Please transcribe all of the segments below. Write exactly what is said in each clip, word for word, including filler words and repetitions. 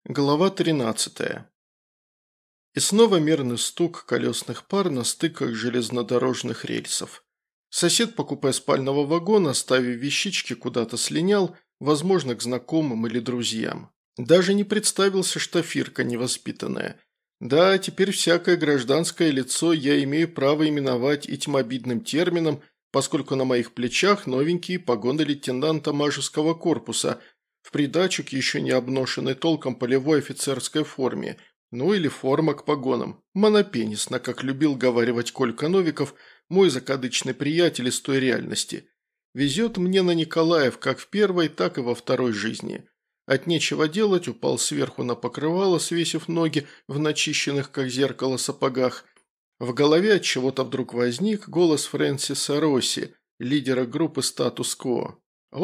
Глава тринадцатая. И снова мерный стук колесных пар на стыках железнодорожных рельсов. Сосед по купе спального вагона, оставив вещички, куда-то слинял, возможно, к знакомым или друзьям. Даже не представился штафирка невоспитанная. Да, теперь всякое гражданское лицо я имею право именовать этим обидным термином, поскольку на моих плечах новенькие погоны лейтенанта Мажеского корпуса – в придачу к еще не обношенной толком полевой офицерской форме, ну или форма к погонам, монопенисно, как любил говаривать Колька Новиков, мой закадычный приятель из той реальности. Везет мне на Николаев как в первой, так и во второй жизни. От нечего делать упал сверху на покрывало, свесив ноги в начищенных, как зеркало, сапогах. В голове от чего-то вдруг возник голос Фрэнсиса Росси, лидера группы «Статус-Кво».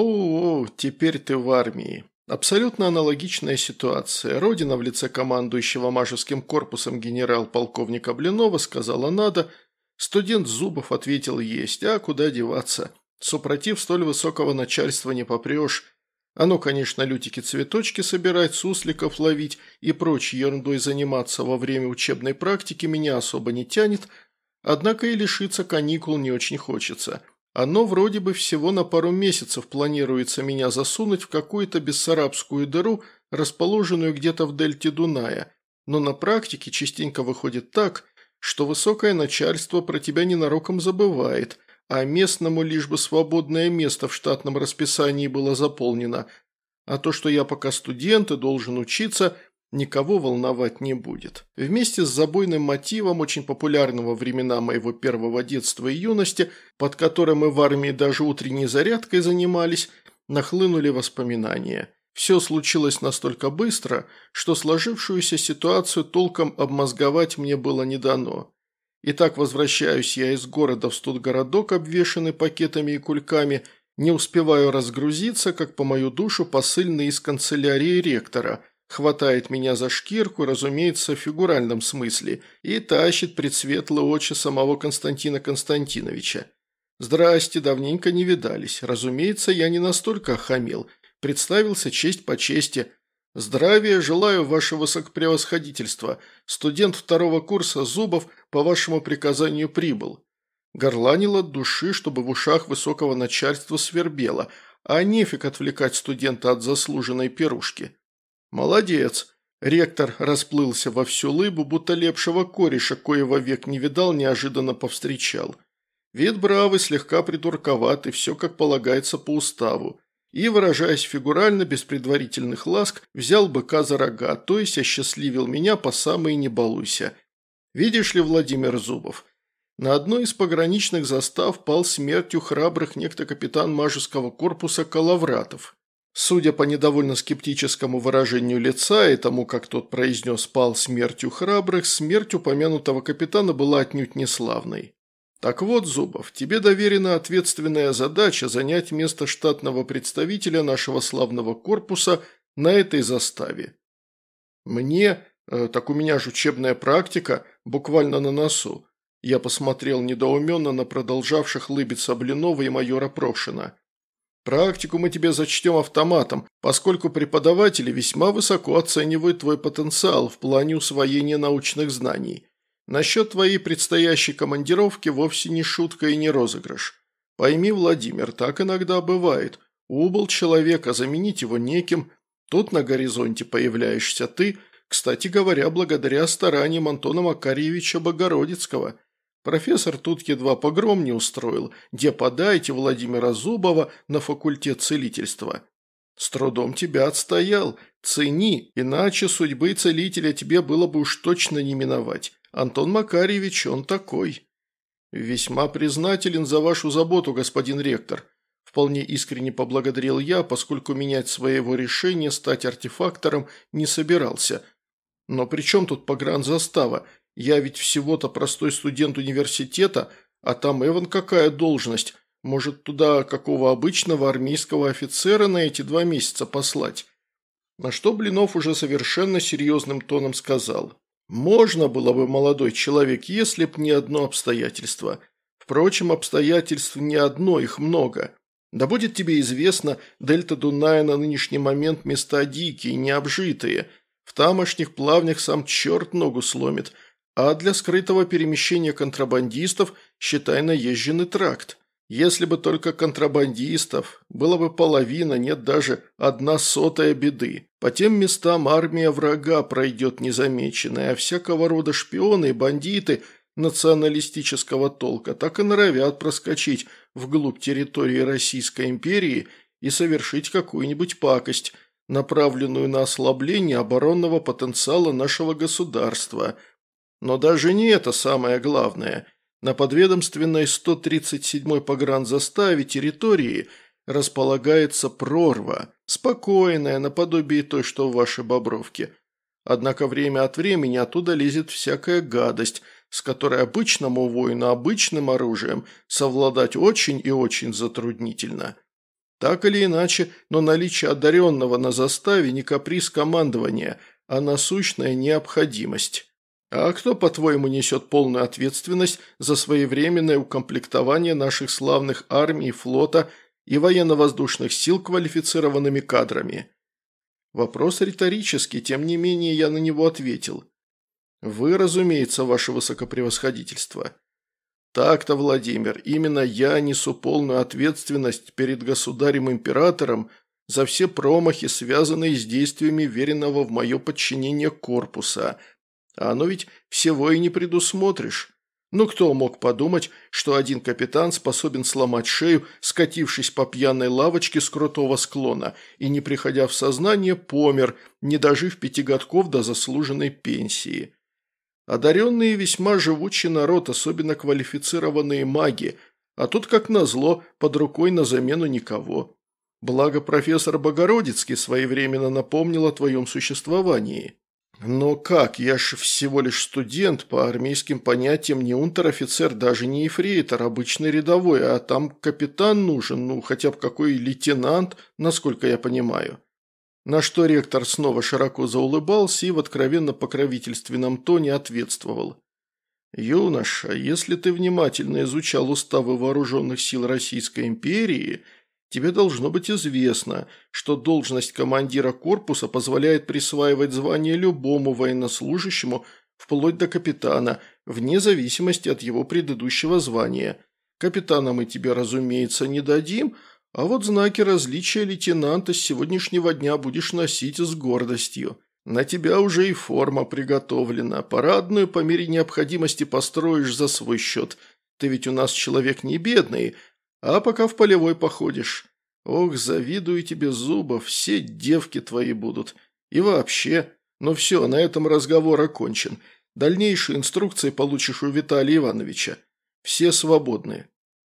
«О, теперь ты в армии». Абсолютно аналогичная ситуация. Родина в лице командующего Мажеским корпусом генерал-полковника Блинова сказала «надо». Студент Зубов ответил «есть», а куда деваться. Супротив столь высокого начальства не попрешь. Оно, конечно, лютики-цветочки собирать, сусликов ловить и прочей ерундой заниматься во время учебной практики меня особо не тянет, однако и лишиться каникул не очень хочется. Оно вроде бы всего на пару месяцев планируется меня засунуть в какую-то бессарабскую дыру, расположенную где-то в дельте Дуная, но на практике частенько выходит так, что высокое начальство про тебя ненароком забывает, а местному лишь бы свободное место в штатном расписании было заполнено, а то, что я пока студент и должен учиться – никого волновать не будет. Вместе с забойным мотивом, очень популярным во времена моего первого детства и юности, под которым мы в армии даже утренней зарядкой занимались, нахлынули воспоминания. Все случилось настолько быстро, что сложившуюся ситуацию толком обмозговать мне было не дано. Итак, возвращаюсь я из города в студгородок, обвешанный пакетами и кульками, не успеваю разгрузиться, как по мою душу посыльный из канцелярии ректора – хватает меня за шкирку, разумеется, в фигуральном смысле, и тащит пред светлые очи самого Константина Константиновича. «Здрасте, давненько не видались. Разумеется, я не настолько охамел. Представился честь по чести. Здравия желаю, ваше высокопревосходительство. Студент второго курса Зубов по вашему приказанию прибыл». Горланил от души, чтобы в ушах высокого начальства свербело, а нефиг отвлекать студента от заслуженной пирушки. «Молодец!» – ректор расплылся во всю лыбу, будто лепшего кореша, коего век не видал, неожиданно повстречал. Вид бравый, слегка придурковатый, все как полагается по уставу. И, выражаясь фигурально, без предварительных ласк, взял быка за рога, то есть осчастливил меня по самой не балуйся. Видишь ли, Владимир Зубов, на одной из пограничных застав пал смертью храбрых некто капитан Мажеского корпуса Коловратов. Судя по недовольно скептическому выражению лица и тому, как тот произнес «пал смертью храбрых», смерть упомянутого капитана была отнюдь не славной. Так вот, Зубов, тебе доверена ответственная задача занять место штатного представителя нашего славного корпуса на этой заставе. Мне, э, так у меня же учебная практика, буквально на носу. Я посмотрел недоуменно на продолжавших лыбиться Блинова и майора Прошина. Практику мы тебе зачтем автоматом, поскольку преподаватели весьма высоко оценивают твой потенциал в плане усвоения научных знаний. Насчет твоей предстоящей командировки вовсе не шутка и не розыгрыш. Пойми, Владимир, так иногда бывает. Убыл человек, а заменить его неким. Тут на горизонте появляешься ты, кстати говоря, благодаря стараниям Антона Макарьевича Богородицкого. Профессор тут едва погром не устроил, где подайте Владимира Зубова на факультет целительства. С трудом тебя отстоял, цени, иначе судьбы целителя тебе было бы уж точно не миновать. Антон Макарьевич, он такой. Весьма признателен за вашу заботу, господин ректор. Вполне искренне поблагодарил я, поскольку менять своего решения стать артефактором не собирался. Но при чем тут погранзастава? Я ведь всего-то простой студент университета, а там эван какая должность. Может, туда какого обычного армейского офицера на эти два месяца послать?» На что Блинов уже совершенно серьезным тоном сказал. «Можно было бы, молодой человек, если б не одно обстоятельство. Впрочем, обстоятельств не одно, их много. Да будет тебе известно, дельта Дуная на нынешний момент места дикие, необжитые. В В тамошних плавнях сам черт ногу сломит, а для скрытого перемещения контрабандистов считай наезженный тракт. Если бы только контрабандистов, было бы половина, нет даже одна сотая беды. По тем местам армия врага пройдет незамеченная, а всякого рода шпионы и бандиты националистического толка так и норовят проскочить вглубь территории Российской империи и совершить какую-нибудь пакость, направленную на ослабление оборонного потенциала нашего государства. Но даже не это самое главное. На подведомственной сто тридцать седьмой погранзаставе территории располагается прорва, спокойная, наподобие той, что в вашей Бобровке. Однако время от времени оттуда лезет всякая гадость, с которой обычному воину обычным оружием совладать очень и очень затруднительно. Так или иначе, но наличие одаренного на заставе не каприз командования, а насущная необходимость. А кто, по-твоему, несет полную ответственность за своевременное укомплектование наших славных армий, флота и военно-воздушных сил квалифицированными кадрами? Вопрос риторический, тем не менее я на него ответил. Вы, разумеется, ваше высокопревосходительство. Так-то, Владимир, именно я несу полную ответственность перед государем-императором за все промахи, связанные с действиями веренного в мое подчинение корпуса. А оно ведь всего и не предусмотришь. Ну кто мог подумать, что один капитан способен сломать шею, скатившись по пьяной лавочке с крутого склона, и, не приходя в сознание, помер, не дожив пяти годков до заслуженной пенсии. Одаренные весьма живучий народ, особенно квалифицированные маги, а тут, как назло, под рукой на замену никого. Благо профессор Богородицкий своевременно напомнил о твоем существовании. Но как, я ж всего лишь студент, по армейским понятиям не унтер-офицер, даже не ефрейтор, обычный рядовой, а там капитан нужен, ну хотя бы какой лейтенант, насколько я понимаю. На что ректор снова широко заулыбался и в откровенно покровительственном тоне ответствовал. «Юноша, если ты внимательно изучал уставы вооруженных сил Российской империи, тебе должно быть известно, что должность командира корпуса позволяет присваивать звание любому военнослужащему вплоть до капитана, вне зависимости от его предыдущего звания. Капитана мы тебе, разумеется, не дадим, а вот знаки различия лейтенанта с сегодняшнего дня будешь носить с гордостью. На тебя уже и форма приготовлена, парадную по мере необходимости построишь за свой счет. Ты ведь у нас человек не бедный, а пока в полевой походишь. Ох, завидую тебе, Зубов, все девки твои будут. И вообще, ну все, на этом разговор окончен. Дальнейшие инструкции получишь у Виталия Ивановича. Все свободны».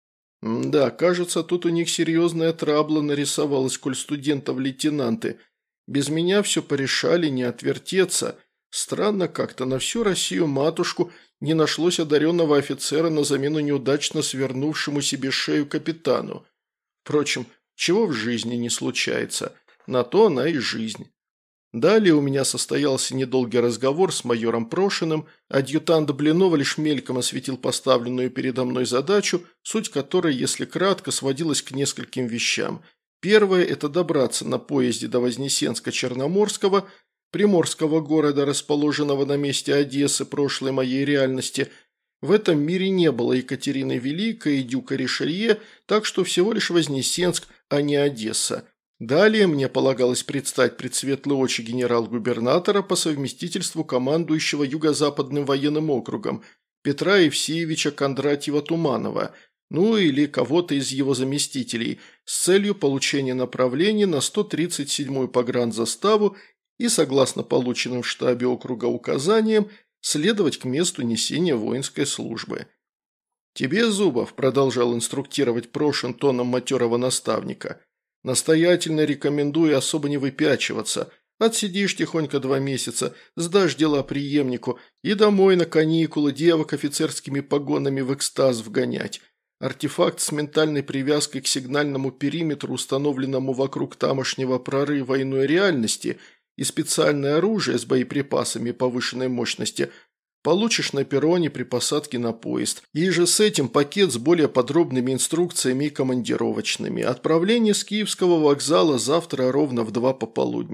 Да, кажется, тут у них серьезная трабла нарисовалась, коль студентов лейтенанты. Без меня все порешали, не отвертеться. Странно как-то, на всю Россию-матушку не нашлось одаренного офицера на замену неудачно свернувшему себе шею капитану. Впрочем, чего в жизни не случается, на то она и жизнь. Далее у меня состоялся недолгий разговор с майором Прошиным, адъютант Блинова лишь мельком осветил поставленную передо мной задачу, суть которой, если кратко, сводилась к нескольким вещам. Первое – это добраться на поезде до Вознесенска-Черноморского, приморского города, расположенного на месте Одессы прошлой моей реальности. В этом мире не было Екатерины Великой и дюка Ришелье, так что всего лишь Вознесенск, а не Одесса. Далее мне полагалось предстать пред светлые очи генерал-губернатора по совместительству командующего Юго-Западным военным округом Петра Евсеевича Кондратьева-Туманова, ну или кого-то из его заместителей, с целью получения направления на сто тридцать седьмую погранзаставу и, согласно полученным в штабе округа указаниям, следовать к месту несения воинской службы. «Тебе, Зубов», – продолжал инструктировать Прошин тоном матерого наставника, – настоятельно рекомендую особо не выпячиваться. Отсидишь тихонько два месяца, сдашь дела преемнику и домой на каникулы девок офицерскими погонами в экстаз вгонять. Артефакт с ментальной привязкой к сигнальному периметру, установленному вокруг тамошнего прорыва иной реальности, и специальное оружие с боеприпасами повышенной мощности получишь на перроне при посадке на поезд. И же с этим пакет с более подробными инструкциями и командировочными. Отправление с Киевского вокзала завтра ровно в два пополудни.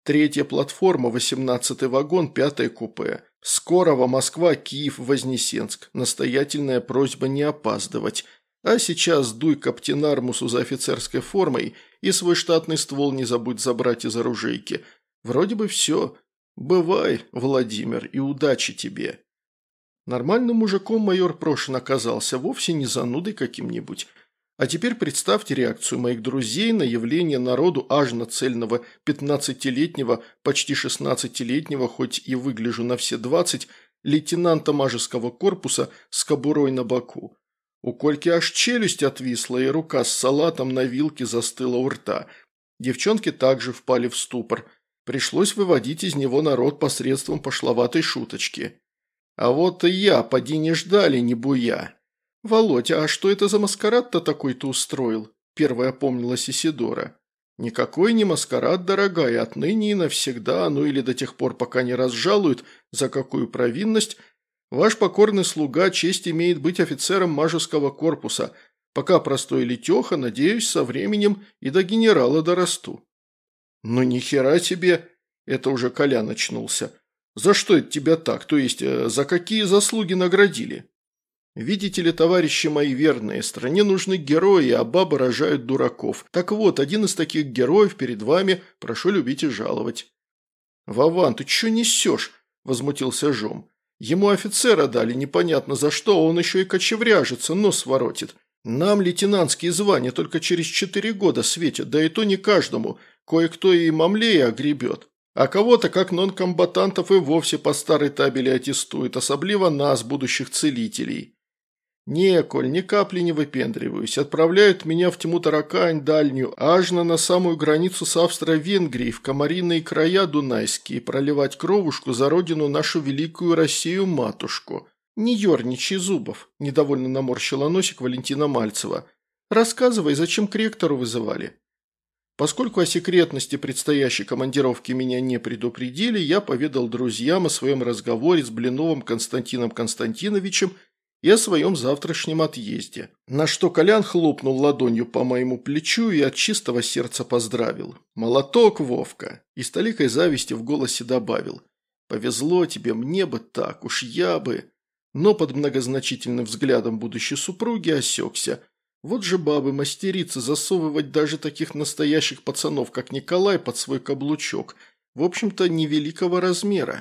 Третья платформа, восемнадцатый вагон, пятое купе. Скорого Москва, Киев, Вознесенск. Настоятельная просьба не опаздывать. А сейчас дуй к Аптенармусу за офицерской формой и свой штатный ствол не забудь забрать из оружейки. Вроде бы все. Бывай, Владимир, и удачи тебе». Нормальным мужиком майор Прошин оказался, вовсе не занудой каким-нибудь. А теперь представьте реакцию моих друзей на явление народу аж на цельного пятнадцатилетнего, почти шестнадцатилетнего, хоть и выгляжу на все двадцать, лейтенанта мажеского корпуса с кобурой на боку. У Кольки аж челюсть отвисла, и рука с салатом на вилке застыла у рта. Девчонки также впали в ступор. Пришлось выводить из него народ посредством пошловатой шуточки. А вот и я, поди не ждали, не буя. «Володя, а что это за маскарад-то такой ты устроил?» – первая опомнилась Исидора. «Никакой не маскарад, дорогая, отныне и навсегда, ну или до тех пор, пока не разжалуют, за какую провинность. Ваш покорный слуга честь имеет быть офицером мажеского корпуса. Пока простой летеха, надеюсь, со временем и до генерала дорасту». «Ну ни хера себе!» – это уже Колян очнулся. «За что это тебя так, то есть за какие заслуги наградили?» «Видите ли, товарищи мои верные, стране нужны герои, а бабы рожают дураков. Так вот, один из таких героев перед вами, прошу любить и жаловать». «Вован, ты чё несешь?» – возмутился Жом. «Ему офицера дали, непонятно за что, а он еще и кочевряжется, нос воротит. Нам лейтенантские звания только через четыре года светят, да и то не каждому, кое-кто и мамлее огребет. А кого-то, как нонкомбатантов, и вовсе по старой табели аттестуют, особливо нас, будущих целителей». «Не, Коль, ни капли не выпендриваюсь. Отправляют меня в тьму таракань дальнюю, аж на самую границу с Австро-Венгрией, в комариные края дунайские, проливать кровушку за родину нашу великую Россию-матушку». «Не ерничай, Зубов», – недовольно наморщила носик Валентина Мальцева. «Рассказывай, зачем к ректору вызывали?» Поскольку о секретности предстоящей командировки меня не предупредили, я поведал друзьям о своем разговоре с Блиновым Константином Константиновичем и о своем завтрашнем отъезде. На что Колян хлопнул ладонью по моему плечу и от чистого сердца поздравил. «Молоток, Вовка!» И с толикой зависти в голосе добавил. «Повезло тебе, мне бы так, уж я бы...» Но под многозначительным взглядом будущей супруги осекся. Вот же бабы мастерицы засовывать даже таких настоящих пацанов, как Николай, под свой каблучок. В общем-то, невеликого размера.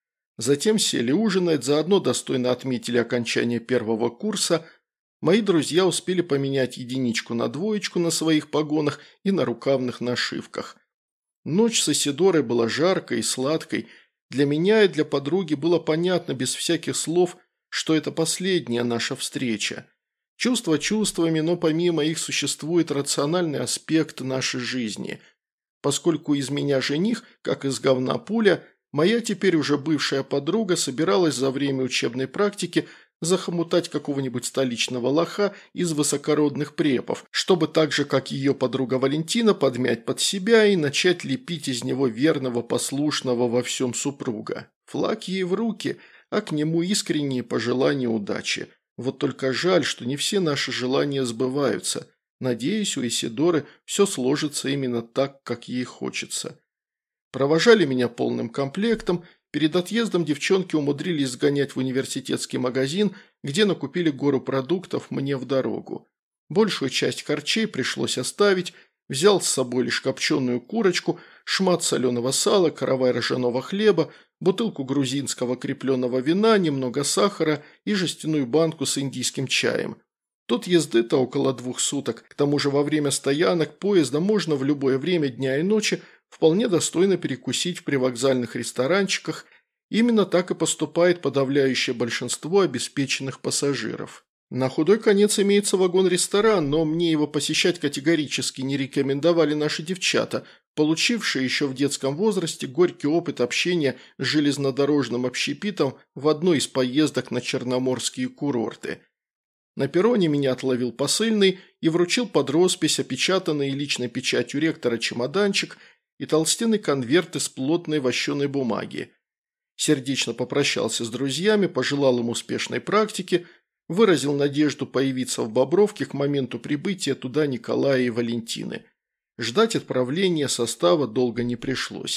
Затем сели ужинать, заодно достойно отметили окончание первого курса. Мои друзья успели поменять единичку на двоечку на своих погонах и на рукавных нашивках. Ночь с Исидорой была жаркой и сладкой. Для меня и для подруги было понятно без всяких слов, что это последняя наша встреча. Чувства чувствами, но помимо их существует рациональный аспект нашей жизни. Поскольку из меня жених, как из говна пуля, моя теперь уже бывшая подруга собиралась за время учебной практики захомутать какого-нибудь столичного лоха из высокородных препов, чтобы так же, как ее подруга Валентина, подмять под себя и начать лепить из него верного, послушного во всем супруга. Флаг ей в руки, а к нему искренние пожелания удачи. Вот только жаль, что не все наши желания сбываются. Надеюсь, у Исидоры все сложится именно так, как ей хочется. Провожали меня полным комплектом. Перед отъездом девчонки умудрились сгонять в университетский магазин, где накупили гору продуктов мне в дорогу. Большую часть харчей пришлось оставить, взял с собой лишь копченую курочку, шмат соленого сала, каравай ржаного хлеба, бутылку грузинского крепленного вина, немного сахара и жестяную банку с индийским чаем. Тут езды-то около двух суток, к тому же во время стоянок поезда можно в любое время дня и ночи вполне достойно перекусить в привокзальных ресторанчиках. Именно так и поступает подавляющее большинство обеспеченных пассажиров. На худой конец имеется вагон-ресторан, но мне его посещать категорически не рекомендовали наши девчата, получившие еще в детском возрасте горький опыт общения с железнодорожным общепитом в одной из поездок на черноморские курорты. На перроне меня отловил посыльный и вручил под роспись опечатанный личной печатью ректора чемоданчик и толстенный конверт из плотной вощеной бумаги. Сердечно попрощался с друзьями, пожелал им успешной практики, выразил надежду появиться в Бобровке к моменту прибытия туда Николая и Валентины. Ждать отправления состава долго не пришлось.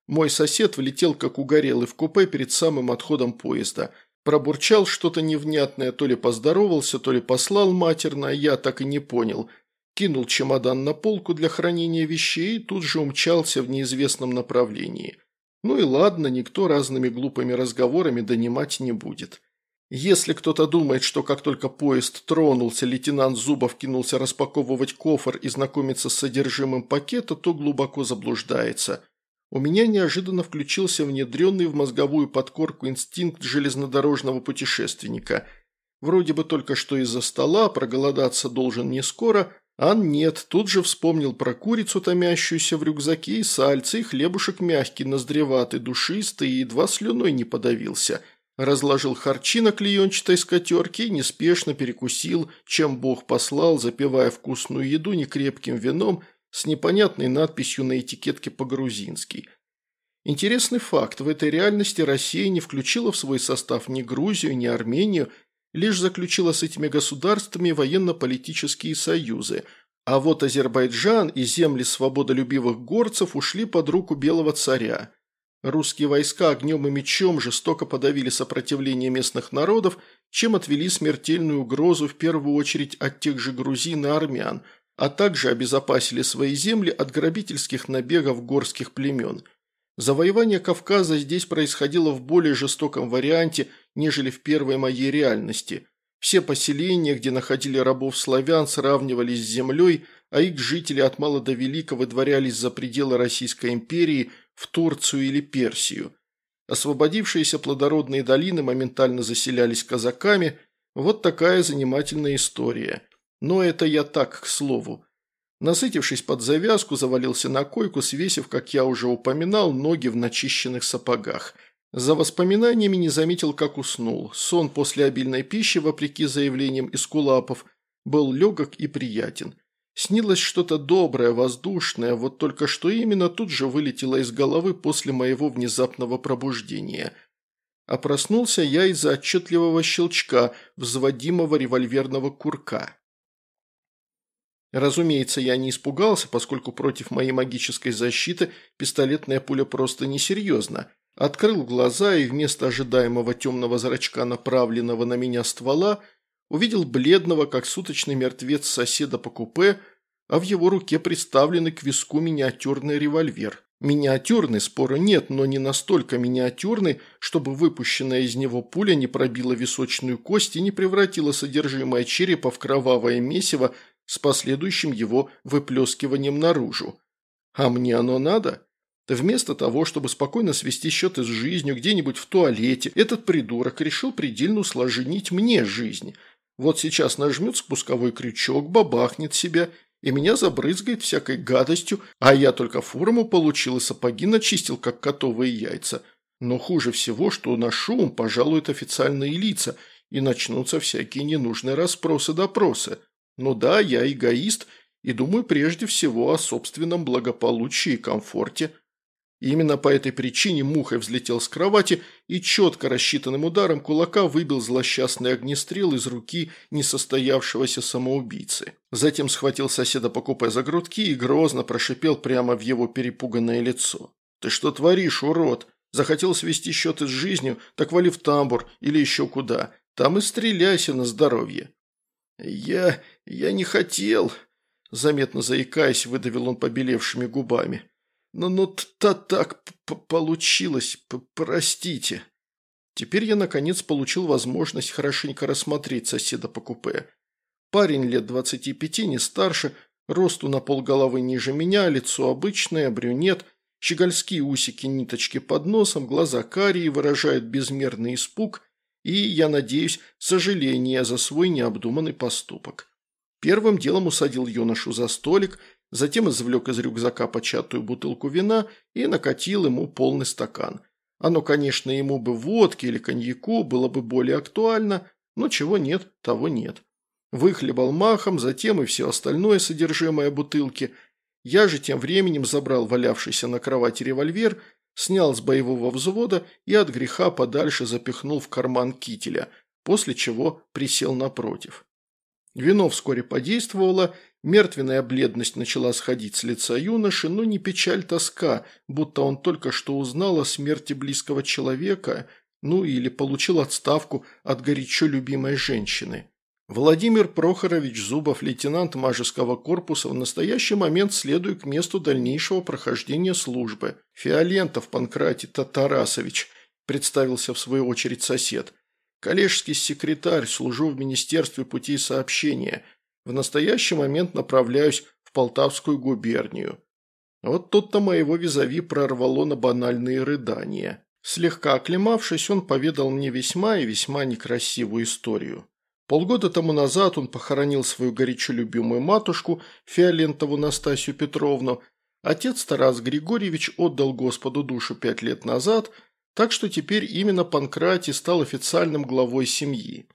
Мой сосед влетел как угорелый в купе перед самым отходом поезда. Пробурчал что-то невнятное, то ли поздоровался, то ли послал матерно, а я так и не понял. Кинул чемодан на полку для хранения вещей и тут же умчался в неизвестном направлении. Ну и ладно, никто разными глупыми разговорами донимать не будет. Если кто-то думает, что как только поезд тронулся, лейтенант Зубов кинулся распаковывать кофр и знакомиться с содержимым пакета, то глубоко заблуждается. У меня неожиданно включился внедренный в мозговую подкорку инстинкт железнодорожного путешественника. Вроде бы только что из-за стола, проголодаться должен не скоро, а нет, тут же вспомнил про курицу, томящуюся в рюкзаке, и сальце, и хлебушек мягкий, ноздреватый, душистый, и едва слюной не подавился. Разложил харчи на клеенчатой скатерке и неспешно перекусил, чем Бог послал, запивая вкусную еду некрепким вином с непонятной надписью на этикетке по-грузински. Интересный факт, в этой реальности Россия не включила в свой состав ни Грузию, ни Армению, лишь заключила с этими государствами военно-политические союзы, а вот Азербайджан и земли свободолюбивых горцев ушли под руку белого царя. Русские войска огнем и мечом жестоко подавили сопротивление местных народов, чем отвели смертельную угрозу в первую очередь от тех же грузин и армян, а также обезопасили свои земли от грабительских набегов горских племен. Завоевание Кавказа здесь происходило в более жестоком варианте, нежели в первой моей реальности. Все поселения, где находили рабов славян, сравнивались с землей, а их жители от мала до велика выдворялись за пределы Российской империи в Турцию или Персию. Освободившиеся плодородные долины моментально заселялись казаками. Вот такая занимательная история. Но это я так, к слову. Насытившись под завязку, завалился на койку, свесив, как я уже упоминал, ноги в начищенных сапогах. За воспоминаниями не заметил, как уснул. Сон после обильной пищи, вопреки заявлениям эскулапов, был легок и приятен. Снилось что-то доброе, воздушное, вот только что именно тут же вылетело из головы после моего внезапного пробуждения. А проснулся я из-за отчетливого щелчка взводимого револьверного курка. Разумеется, я не испугался, поскольку против моей магической защиты пистолетная пуля просто несерьезна. Открыл глаза и вместо ожидаемого темного зрачка, направленного на меня ствола, увидел бледного, как суточный мертвец соседа по купе, а в его руке приставленный к виску миниатюрный револьвер. Миниатюрный, спора нет, но не настолько миниатюрный, чтобы выпущенная из него пуля не пробила височную кость и не превратила содержимое черепа в кровавое месиво с последующим его выплескиванием наружу. А мне оно надо? Вместо того, чтобы спокойно свести счеты с жизнью где-нибудь в туалете, этот придурок решил предельно усложнить мне жизнь. Вот сейчас нажмет спусковой крючок, бабахнет себя, и меня забрызгает всякой гадостью, а я только форму получил и сапоги начистил, как котовые яйца. Но хуже всего, что на шум пожалуют официальные лица, и начнутся всякие ненужные расспросы-допросы. Ну да, я эгоист, и думаю прежде всего о собственном благополучии и комфорте. И именно по этой причине мухой взлетел с кровати и четко рассчитанным ударом кулака выбил злосчастный огнестрел из руки несостоявшегося самоубийцы. Затем схватил соседа по купе за грудки и грозно прошипел прямо в его перепуганное лицо. «Ты что творишь, урод? Захотел свести счеты с жизнью, так вали в тамбур или еще куда. Там и стреляйся на здоровье». «Я... я не хотел», – заметно заикаясь, выдавил он побелевшими губами. «Но ну, то так получилось, п простите». Теперь я, наконец, получил возможность хорошенько рассмотреть соседа по купе. Парень лет двадцати пяти, не старше, росту на полголовы ниже меня, лицо обычное, брюнет, щегольские усики, ниточки под носом, глаза карие выражают безмерный испуг и, я надеюсь, сожаление за свой необдуманный поступок. Первым делом усадил юношу за столик, затем извлек из рюкзака початую бутылку вина и накатил ему полный стакан. Оно, конечно, ему бы водки или коньяку было бы более актуально, но чего нет, того нет. Выхлебал махом, затем и все остальное содержимое бутылки. Я же тем временем забрал валявшийся на кровати револьвер, снял с боевого взвода и от греха подальше запихнул в карман кителя, после чего присел напротив. Вино вскоре подействовало, Мертвенная бледность начала сходить с лица юноши, но не печаль, тоска, будто он только что узнал о смерти близкого человека, ну или получил отставку от горячо любимой женщины. Владимир Прохорович Зубов, лейтенант Мажеского корпуса, в настоящий момент следует к месту дальнейшего прохождения службы. Фиолентов Панкратий Тарасович, представился в свою очередь сосед. Коллежский секретарь, служу в Министерстве путей сообщения. В настоящий момент направляюсь в Полтавскую губернию. Вот тут-то моего визави прорвало на банальные рыдания. Слегка оклемавшись, он поведал мне весьма и весьма некрасивую историю. Полгода тому назад он похоронил свою горячо любимую матушку, Фиолентову Настасью Петровну. Отец Тарас Григорьевич отдал Господу душу пять лет назад, так что теперь именно Панкратий стал официальным главой семьи.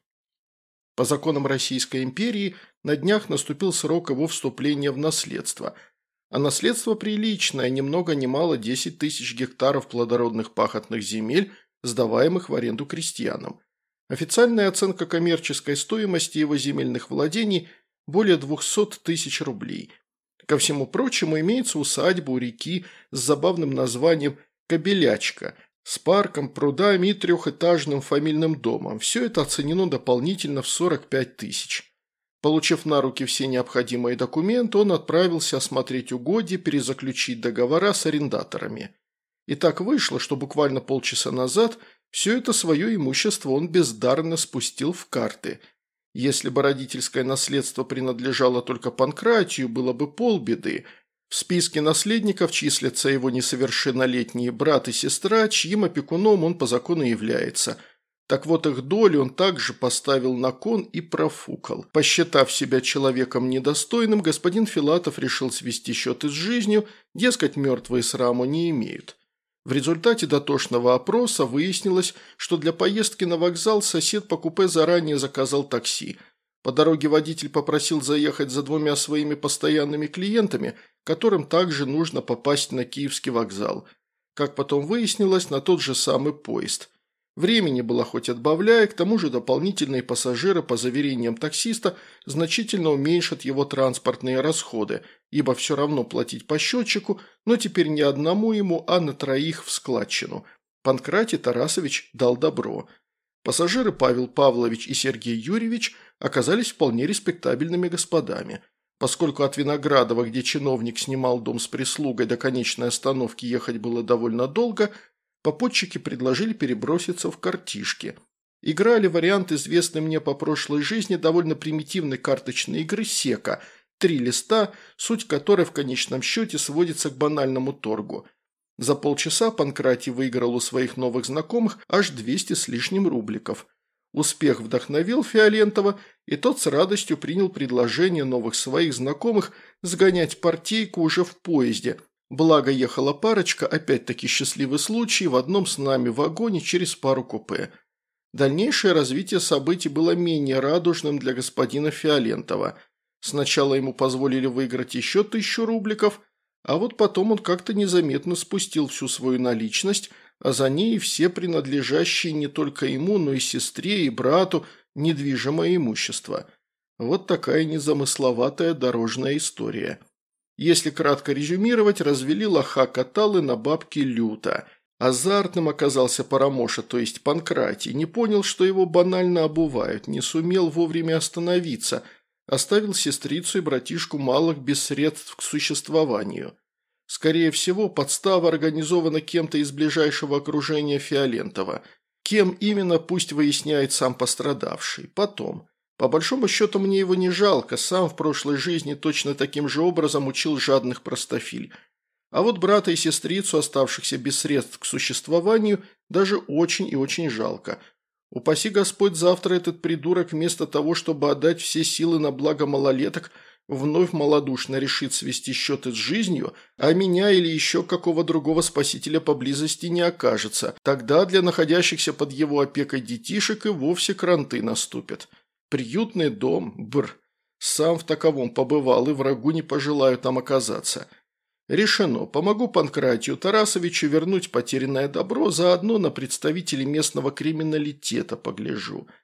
По законам Российской империи на днях наступил срок его вступления в наследство. А наследство приличное, ни много ни мало десять тысяч гектаров плодородных пахотных земель, сдаваемых в аренду крестьянам. Официальная оценка коммерческой стоимости его земельных владений – более двухсот тысяч рублей. Ко всему прочему имеется усадьба у реки с забавным названием «Кобелячка», с парком, прудами и трехэтажным фамильным домом. Все это оценено дополнительно в сорок пять тысяч. Получив на руки все необходимые документы, он отправился осмотреть угодья, перезаключить договора с арендаторами. И так вышло, что буквально полчаса назад все это свое имущество он бездарно спустил в карты. Если бы родительское наследство принадлежало только Панкратию, было бы полбеды. В списке наследников числятся его несовершеннолетние брат и сестра, чьим опекуном он по закону является. Так вот, их долю он также поставил на кон и профукал. Посчитав себя человеком недостойным, господин Филатов решил свести счеты с жизнью, дескать, мертвые сраму не имеют. В результате дотошного опроса выяснилось, что для поездки на вокзал сосед по купе заранее заказал такси. По дороге водитель попросил заехать за двумя своими постоянными клиентами, которым также нужно попасть на Киевский вокзал. Как потом выяснилось, на тот же самый поезд. Времени было хоть отбавляй, к тому же дополнительные пассажиры, по заверениям таксиста, значительно уменьшат его транспортные расходы, ибо все равно платить по счетчику, но теперь не одному ему, а на троих в складчину. Панкратий Тарасович дал добро. Пассажиры Павел Павлович и Сергей Юрьевич оказались вполне респектабельными господами. Поскольку от Виноградова, где чиновник снимал дом с прислугой, до конечной остановки ехать было довольно долго, попутчики предложили переброситься в картишки. Играли вариант, известный мне по прошлой жизни, довольно примитивной карточной игры «Сека», три листа, суть которой в конечном счете сводится к банальному торгу. За полчаса Панкратий выиграл у своих новых знакомых аж двести с лишним рубликов. Успех вдохновил Фиолентова, и тот с радостью принял предложение новых своих знакомых сгонять партийку уже в поезде. Благо ехала парочка, опять-таки счастливый случай, в одном с нами вагоне через пару купе. Дальнейшее развитие событий было менее радужным для господина Фиолентова. Сначала ему позволили выиграть еще тысячу рубликов, а вот потом он как-то незаметно спустил всю свою наличность, а за ней и все принадлежащие не только ему, но и сестре и брату недвижимое имущество. Вот такая незамысловатая дорожная история. Если кратко резюмировать, развели лоха-каталы на бабки люто. Азартным оказался Парамоша, то есть Панкратий, не понял, что его банально обувают, не сумел вовремя остановиться, оставил сестрицу и братишку малых без средств к существованию. Скорее всего, подстава организована кем-то из ближайшего окружения Фиолентова. Кем именно, пусть выясняет сам пострадавший. Потом. По большому счету мне его не жалко, сам в прошлой жизни точно таким же образом учил жадных простофиль. А вот брата и сестрицу, оставшихся без средств к существованию, даже очень и очень жалко. Упаси Господь, завтра этот придурок вместо того, чтобы отдать все силы на благо малолеток, вновь малодушно решит свести счеты с жизнью, а меня или еще какого другого спасителя поблизости не окажется. Тогда для находящихся под его опекой детишек и вовсе кранты наступят. Приютный дом, бр. Сам в таковом побывал и врагу не пожелаю там оказаться. Решено, помогу Панкратию Тарасовичу вернуть потерянное добро, заодно на представителей местного криминалитета погляжу.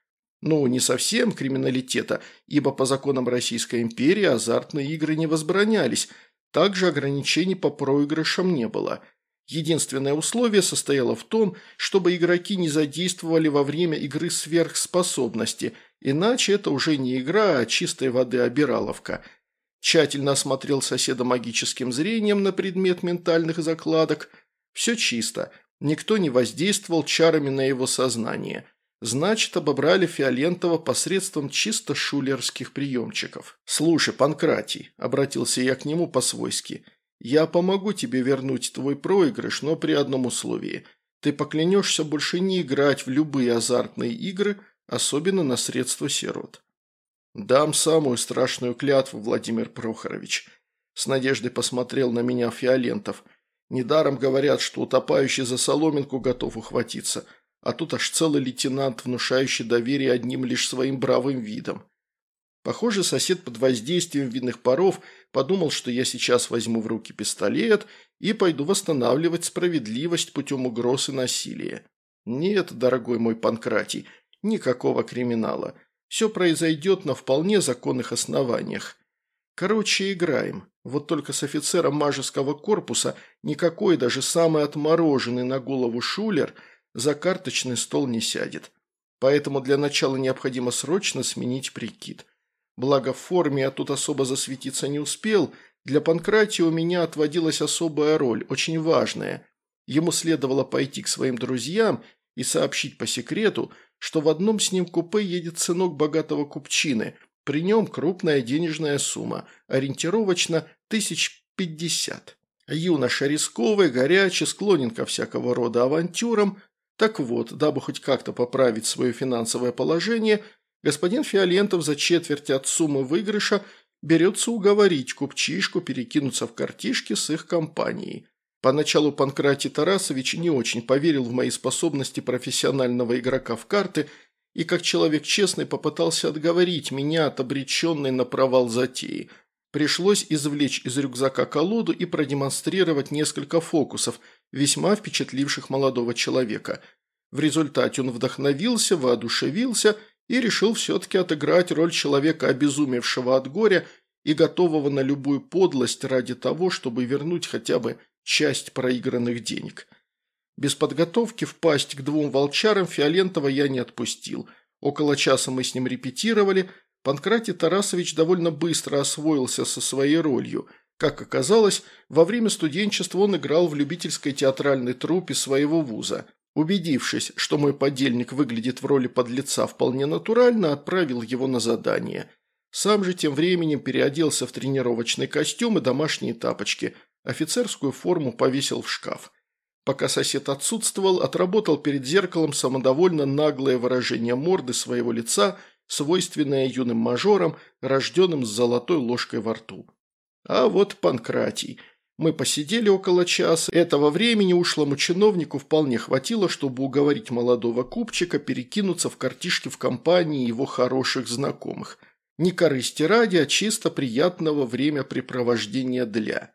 Ну, не совсем криминалитета, ибо по законам Российской империи азартные игры не возбранялись, также ограничений по проигрышам не было. Единственное условие состояло в том, чтобы игроки не задействовали во время игры сверхспособности, иначе это уже не игра, а чистой воды обираловка. Тщательно осмотрел соседа магическим зрением на предмет ментальных закладок. Все чисто, никто не воздействовал чарами на его сознание. Значит, обобрали Фиолентова посредством чисто шулерских приемчиков. «Слушай, Панкратий», – обратился я к нему по-свойски, – «я помогу тебе вернуть твой проигрыш, но при одном условии. Ты поклянешься больше не играть в любые азартные игры, особенно на средства сирот». «Дам самую страшную клятву, Владимир Прохорович», – с надеждой посмотрел на меня Фиолентов. «Недаром говорят, что утопающий за соломинку готов ухватиться, а тут аж целый лейтенант, внушающий доверие одним лишь своим бравым видом». Похоже, сосед под воздействием видных паров подумал, что я сейчас возьму в руки пистолет и пойду восстанавливать справедливость путем угроз и насилия. Нет, дорогой мой Панкратий, никакого криминала. Все произойдет на вполне законных основаниях. Короче, играем. Вот только с офицером мажеского корпуса никакой, даже самый отмороженный на голову шулер за карточный стол не сядет. Поэтому для начала необходимо срочно сменить прикид. Благо в форме я тут особо засветиться не успел, для Панкратия у меня отводилась особая роль, очень важная. Ему следовало пойти к своим друзьям и сообщить по секрету, что в одном с ним купе едет сынок богатого купчины, при нем крупная денежная сумма, ориентировочно тысяч пятьдесят. Юноша рисковый, горячий, склонен ко всякого рода авантюрам. Так вот, дабы хоть как-то поправить свое финансовое положение, господин Фиолентов за четверть от суммы выигрыша берется уговорить купчишку перекинуться в картишки с их компанией. Поначалу Панкратий Тарасович не очень поверил в мои способности профессионального игрока в карты и как человек честный попытался отговорить меня от обреченной на провал затеи. Пришлось извлечь из рюкзака колоду и продемонстрировать несколько фокусов, весьма впечатливших молодого человека. В результате он вдохновился, воодушевился и решил все-таки отыграть роль человека, обезумевшего от горя и готового на любую подлость ради того, чтобы вернуть хотя бы часть проигранных денег. Без подготовки впасть к двум волчарам Фиолентова я не отпустил. Около часа мы с ним репетировали. Панкратий Тарасович довольно быстро освоился со своей ролью. Как оказалось, во время студенчества он играл в любительской театральной труппе своего вуза. Убедившись, что мой подельник выглядит в роли подлеца вполне натурально, отправил его на задание. Сам же тем временем переоделся в тренировочный костюм и домашние тапочки, офицерскую форму повесил в шкаф. Пока сосед отсутствовал, отработал перед зеркалом самодовольно наглое выражение морды своего лица, свойственное юным мажорам, рожденным с золотой ложкой во рту. А вот Панкратий. Мы посидели около часа. Этого времени ушлому чиновнику вполне хватило, чтобы уговорить молодого купчика перекинуться в картишки в компании его хороших знакомых. Не корысти ради, а чисто приятного времяпрепровождения для.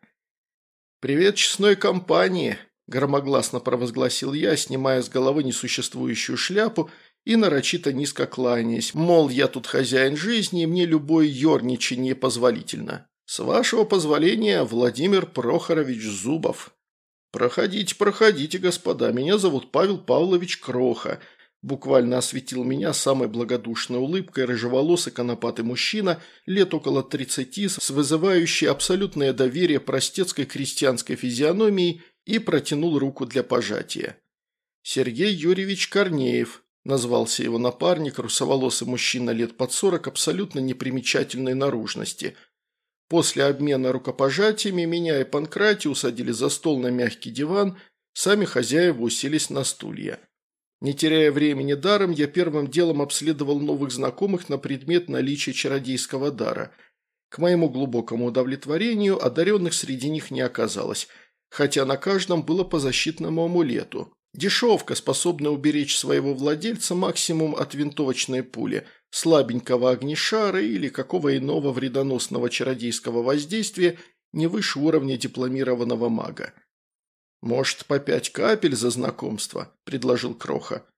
«Привет честной компании», – громогласно провозгласил я, снимая с головы несуществующую шляпу и нарочито низко кланяясь, мол, я тут хозяин жизни, и мне любое ерничание позволительно. «С вашего позволения, Владимир Прохорович Зубов». «Проходите, проходите, господа, меня зовут Павел Павлович Кроха», буквально осветил меня самой благодушной улыбкой рыжеволосый конопатый мужчина, лет около тридцати, с вызывающей абсолютное доверие простецкой крестьянской физиономией, и протянул руку для пожатия. «Сергей Юрьевич Корнеев», назвался его напарник, русоволосый мужчина лет под сорок, абсолютно непримечательной наружности. После обмена рукопожатиями меня и Панкратия усадили за стол на мягкий диван, сами хозяева уселись на стулья. Не теряя времени даром, я первым делом обследовал новых знакомых на предмет наличия чародейского дара. К моему глубокому удовлетворению одаренных среди них не оказалось, хотя на каждом было по защитному амулету. Дешевка, способная уберечь своего владельца максимум от винтовочной пули, слабенького огнешара или какого иного вредоносного чародейского воздействия не выше уровня дипломированного мага. «Может, по пять капель за знакомство?» – предложил Кроха.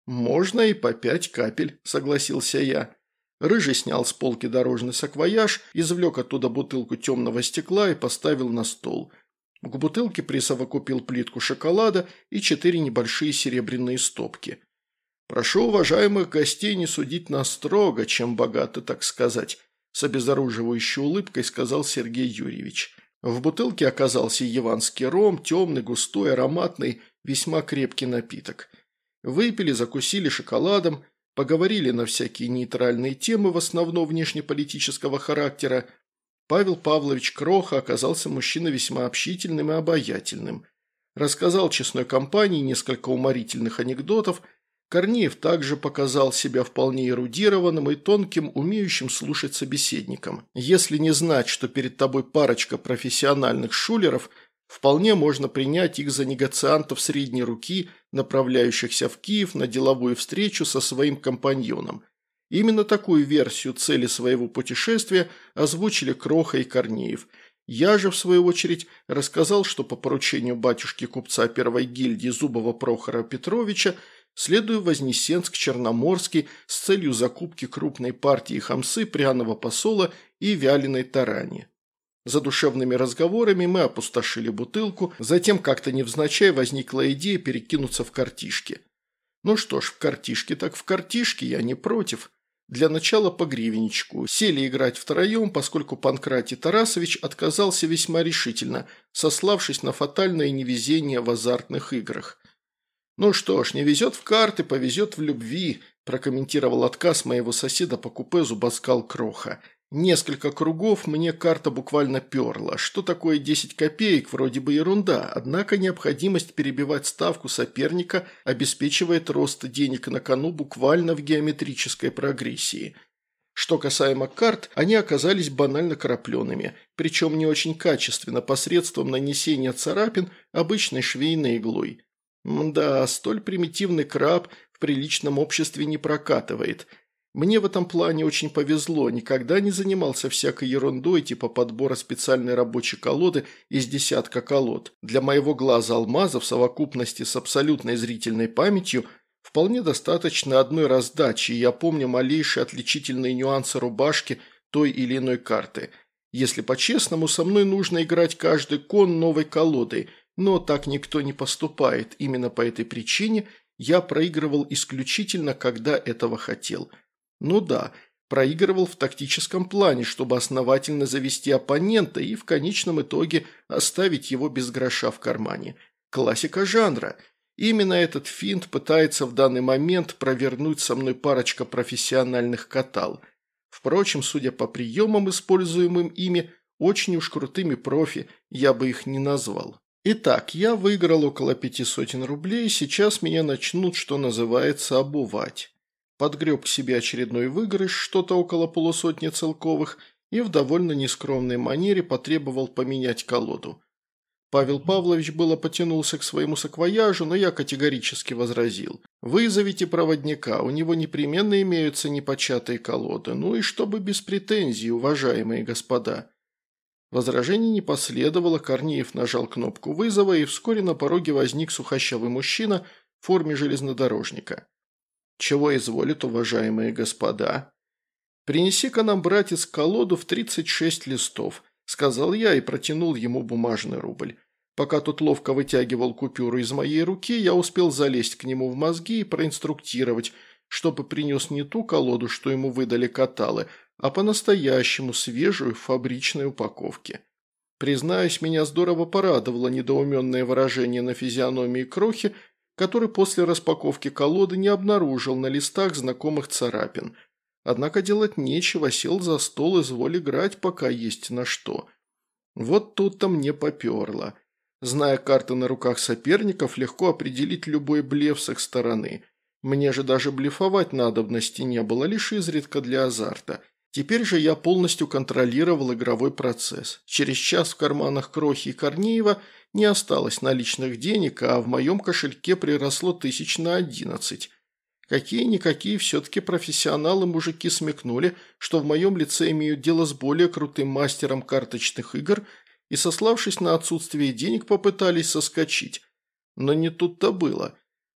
«Можно и по пять капель», – согласился я. Рыжий снял с полки дорожный саквояж, извлек оттуда бутылку темного стекла и поставил на стол. К бутылке присовокупил плитку шоколада и четыре небольшие серебряные стопки. «Прошу уважаемых гостей не судить нас строго, чем богаты, так сказать», – с обезоруживающей улыбкой сказал Сергей Юрьевич. В бутылке оказался яванский ром, темный, густой, ароматный, весьма крепкий напиток. Выпили, закусили шоколадом, поговорили на всякие нейтральные темы, в основном внешнеполитического характера. Павел Павлович Кроха оказался мужчиной весьма общительным и обаятельным. Рассказал честной компании несколько уморительных анекдотов. Корнеев также показал себя вполне эрудированным и тонким, умеющим слушать собеседником. Если не знать, что перед тобой парочка профессиональных шулеров, вполне можно принять их за негациантов средней руки, направляющихся в Киев на деловую встречу со своим компаньоном. Именно такую версию цели своего путешествия озвучили Кроха и Корнеев. Я же, в свою очередь, рассказал, что по поручению батюшки-купца первой гильдии Зубова Прохора Петровича следую в Вознесенск-Черноморский с целью закупки крупной партии хамсы, пряного посола и вяленой тарани. За душевными разговорами мы опустошили бутылку, затем как-то невзначай возникла идея перекинуться в картишки. Ну что ж, в картишки так в картишки, я не против. Для начала по гривенничку. Сели играть втроем, поскольку Панкратий Тарасович отказался весьма решительно, сославшись на фатальное невезение в азартных играх. «Ну что ж, не везет в карты, повезет в любви», – прокомментировал отказ моего соседа по купе зубоскал Кроха. «Несколько кругов мне карта буквально перла. Что такое десять копеек? Вроде бы ерунда, однако необходимость перебивать ставку соперника обеспечивает рост денег на кону буквально в геометрической прогрессии. Что касаемо карт, они оказались банально крапленными, причем не очень качественно, посредством нанесения царапин обычной швейной иглой. Мда, столь примитивный краб в приличном обществе не прокатывает. Мне в этом плане очень повезло, никогда не занимался всякой ерундой типа подбора специальной рабочей колоды из десятка колод. Для моего глаза алмаза в совокупности с абсолютной зрительной памятью вполне достаточно одной раздачи, и я помню малейшие отличительные нюансы рубашки той или иной карты. Если по-честному, со мной нужно играть каждый кон новой колодой, но так никто не поступает, именно по этой причине я проигрывал исключительно, когда этого хотел. Ну да, проигрывал в тактическом плане, чтобы основательно завести оппонента и в конечном итоге оставить его без гроша в кармане. Классика жанра. Именно этот финт пытается в данный момент провернуть со мной парочка профессиональных катал. Впрочем, судя по приемам, используемым ими, очень уж крутыми профи я бы их не назвал. Итак, я выиграл около пяти сотен рублей, сейчас меня начнут, что называется, обувать. Подгреб к себе очередной выигрыш, что-то около полусотни целковых, и в довольно нескромной манере потребовал поменять колоду. Павел Павлович было потянулся к своему саквояжу, но я категорически возразил. «Вызовите проводника, у него непременно имеются непочатые колоды, ну и чтобы без претензий, уважаемые господа». Возражений не последовало, Корнеев нажал кнопку вызова, и вскоре на пороге возник сухощавый мужчина в форме железнодорожника. «Чего изволит, уважаемые господа?» «Принеси-ка нам, братец, колоду в тридцать шесть листов», – сказал я и протянул ему бумажный рубль. Пока тот ловко вытягивал купюру из моей руки, я успел залезть к нему в мозги и проинструктировать, чтобы принес не ту колоду, что ему выдали каталы, а по-настоящему свежую в фабричной упаковке. Признаюсь, меня здорово порадовало недоуменное выражение на физиономии Крохи, который после распаковки колоды не обнаружил на листах знакомых царапин. Однако делать нечего, сел за стол, изволь играть, пока есть на что. Вот тут-то мне поперло. Зная карты на руках соперников, легко определить любой блеф с их стороны. Мне же даже блефовать надобности не было, лишь изредка для азарта. Теперь же я полностью контролировал игровой процесс. Через час в карманах Крохи и Корнеева не осталось наличных денег, а в моем кошельке приросло тысяч на одиннадцать. Какие-никакие все-таки профессионалы-мужики смекнули, что в моем лице имеют дело с более крутым мастером карточных игр и, сославшись на отсутствие денег, попытались соскочить. Но не тут-то было.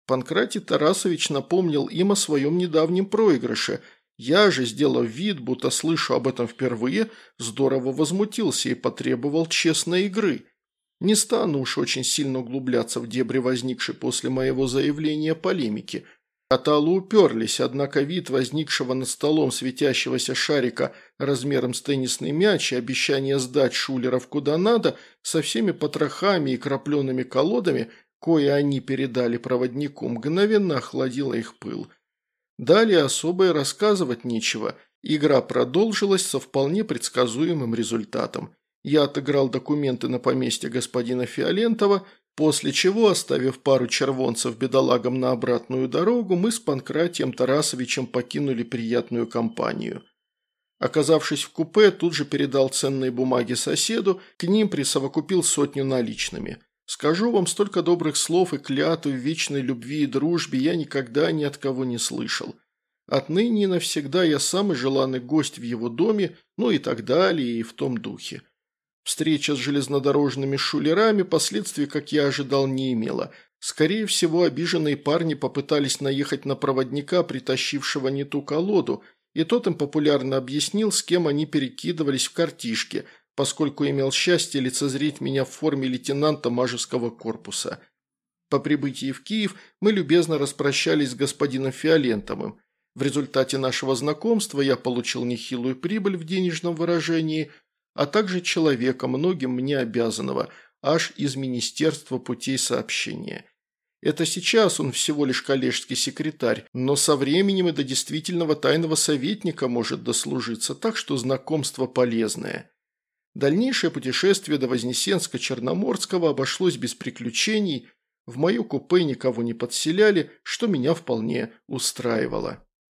Панкратий Тарасович напомнил им о своем недавнем проигрыше. Я же, сделав вид, будто слышу об этом впервые, здорово возмутился и потребовал честной игры. Не стану уж очень сильно углубляться в дебри возникшей после моего заявления полемики. Каталы уперлись, однако вид возникшего над столом светящегося шарика размером с теннисный мяч и обещание сдать шулеров куда надо со всеми потрохами и крапленными колодами, кое они передали проводнику, мгновенно охладило их пыл. Далее особо и рассказывать нечего. Игра продолжилась со вполне предсказуемым результатом. Я отыграл документы на поместье господина Фиолентова, после чего, оставив пару червонцев бедолагам на обратную дорогу, мы с Панкратием Тарасовичем покинули приятную компанию. Оказавшись в купе, тут же передал ценные бумаги соседу, к ним присовокупил сотню наличными. Скажу вам, столько добрых слов и клятв в вечной любви и дружбе я никогда ни от кого не слышал. Отныне и навсегда я самый желанный гость в его доме, ну и так далее, и в том духе. Встреча с железнодорожными шулерами последствий, как я ожидал, не имела. Скорее всего, обиженные парни попытались наехать на проводника, притащившего не ту колоду, и тот им популярно объяснил, с кем они перекидывались в картишки, поскольку имел счастье лицезреть меня в форме лейтенанта Мажеского корпуса. По прибытии в Киев мы любезно распрощались с господином Фиолентовым. В результате нашего знакомства я получил нехилую прибыль в денежном выражении, а также человека, многим мне обязанного, аж из Министерства путей сообщения. Это сейчас он всего лишь коллежский секретарь, но со временем и до действительного тайного советника может дослужиться, так что знакомство полезное. Дальнейшее путешествие до Вознесенска-Черноморского обошлось без приключений, в мое купе никого не подселяли, что меня вполне устраивало.